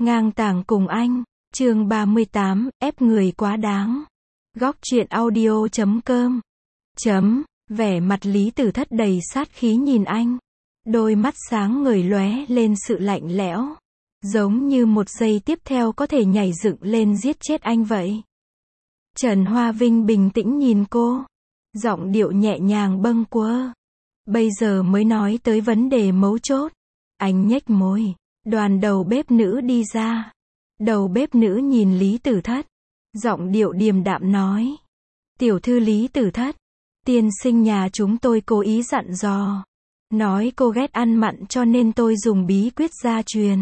Ngang tàng cùng anh, chương 38, ép người quá đáng. Góc truyện audio.com. Vẻ mặt Lý Tử Thất đầy sát khí nhìn anh. Đôi mắt sáng ngời lóe lên sự lạnh lẽo. Giống như một giây tiếp theo có thể nhảy dựng lên giết chết anh vậy. Trần Hoa Vinh bình tĩnh nhìn cô. Giọng điệu nhẹ nhàng bâng quơ. Bây giờ mới nói tới vấn đề mấu chốt. Anh nhếch môi. Đoàn đầu bếp nữ đi ra. Đầu bếp nữ nhìn Lý Tử Thất. Giọng điệu điềm đạm nói. Tiểu thư Lý Tử Thất. Tiên sinh nhà chúng tôi cố ý dặn dò. Nói cô ghét ăn mặn cho nên tôi dùng bí quyết gia truyền.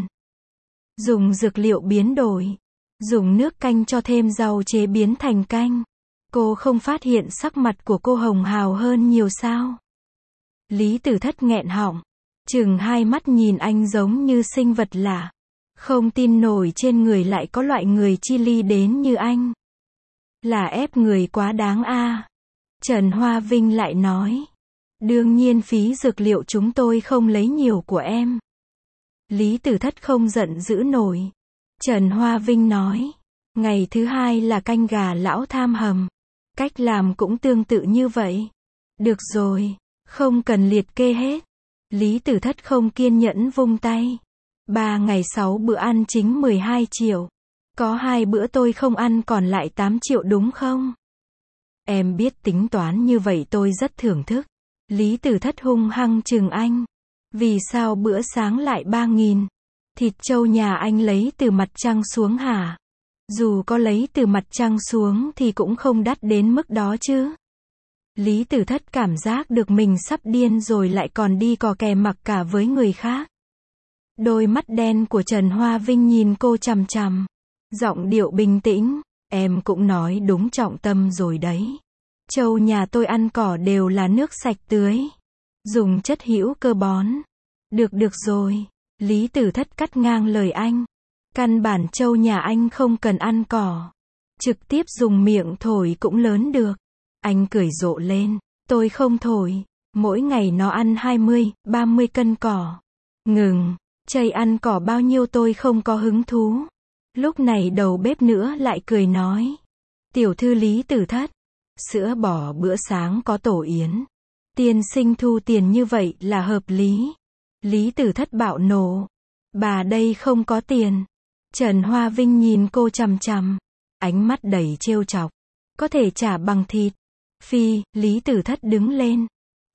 Dùng dược liệu biến đổi. Dùng nước canh cho thêm rau chế biến thành canh. Cô không phát hiện sắc mặt của cô hồng hào hơn nhiều sao? Lý Tử Thất nghẹn họng. Chừng hai mắt nhìn anh giống như sinh vật lạ. Không tin nổi trên người lại có loại người chi ly đến như anh. Là ép người quá đáng a. Trần Hoa Vinh lại nói. Đương nhiên phí dược liệu chúng tôi không lấy nhiều của em. Lý Tử Thất không giận dữ nổi. Trần Hoa Vinh nói. Ngày thứ hai là canh gà lão tham hầm. Cách làm cũng tương tự như vậy. Được rồi, không cần liệt kê hết. Lý Tử Thất không kiên nhẫn vung tay. 3 ngày 6 bữa ăn chính 12 triệu. Có 2 bữa tôi không ăn còn lại 8 triệu đúng không? Em biết tính toán như vậy tôi rất thưởng thức. Lý Tử Thất hung hăng chừng anh. Vì sao bữa sáng lại 3.000? Thịt trâu nhà anh lấy từ mặt trăng xuống hả? Dù có lấy từ mặt trăng xuống thì cũng không đắt đến mức đó chứ. Lý Tử Thất cảm giác được mình sắp điên rồi lại còn đi cò kè mặc cả với người khác. Đôi mắt đen của Trần Hoa Vinh nhìn cô chằm chằm. Giọng điệu bình tĩnh. Em cũng nói đúng trọng tâm rồi đấy. Trâu nhà tôi ăn cỏ đều là nước sạch tưới. Dùng chất hữu cơ bón. Được rồi. Lý Tử Thất cắt ngang lời anh. Căn bản trâu nhà anh không cần ăn cỏ. Trực tiếp dùng miệng thổi cũng lớn được. Anh cười rộ lên. Tôi không thổi. Mỗi ngày nó ăn 20, 30 cân cỏ. Ngừng. Chây ăn cỏ bao nhiêu tôi không có hứng thú. Lúc này đầu bếp nữa lại cười nói. Tiểu thư Lý Tử Thất. Sữa bò bữa sáng có tổ yến. Tiên sinh thu tiền như vậy là hợp lý. Lý Tử Thất bạo nổ. Bà đây không có tiền. Trần Hoa Vinh nhìn cô chằm chằm. Ánh mắt đầy trêu chọc. Có thể trả bằng thịt. Phi, Lý Tử Thất đứng lên.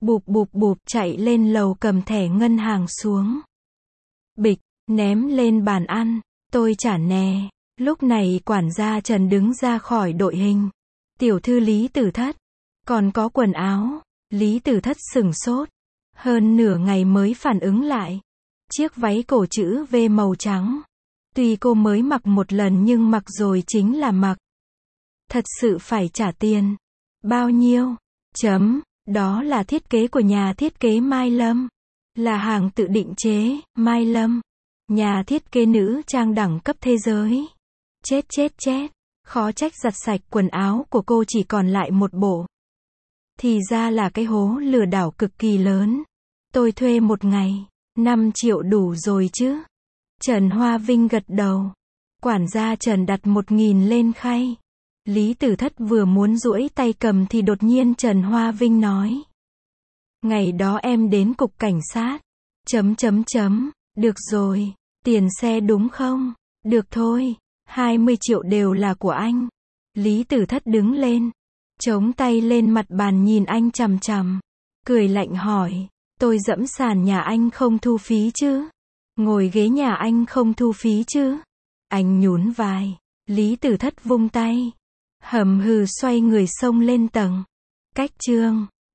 Bụp chạy lên lầu cầm thẻ ngân hàng xuống. Bịch, ném lên bàn ăn. Tôi trả nè. Lúc này quản gia Trần đứng ra khỏi đội hình. Tiểu thư Lý Tử Thất. Còn có quần áo. Lý Tử Thất sửng sốt. Hơn nửa ngày mới phản ứng lại. Chiếc váy cổ chữ V màu trắng. Tuy cô mới mặc một lần nhưng mặc rồi chính là mặc. Thật sự phải trả tiền. Bao nhiêu? Đó là thiết kế của nhà thiết kế Mai Lâm. Là hàng tự định chế, Mai Lâm. Nhà thiết kế nữ trang đẳng cấp thế giới. Chết. Khó trách giặt sạch quần áo của cô chỉ còn lại một bộ. Thì ra là cái hố lừa đảo cực kỳ lớn. Tôi thuê một ngày. 5 triệu đủ rồi chứ? Trần Hoa Vinh gật đầu. Quản gia Trần đặt 1.000 lên khay. Lý Tử Thất vừa muốn duỗi tay cầm thì đột nhiên Trần Hoa Vinh nói. Ngày đó em đến cục cảnh sát. Được rồi. Tiền xe đúng không? Được thôi. 20 triệu đều là của anh. Lý Tử Thất đứng lên. Chống tay lên mặt bàn nhìn anh chằm chằm. Cười lạnh hỏi. Tôi dẫm sàn nhà anh không thu phí chứ? Ngồi ghế nhà anh không thu phí chứ? Anh nhún vai. Lý Tử Thất vung tay. Hầm hừ xoay người xông lên tầng. Cách chương.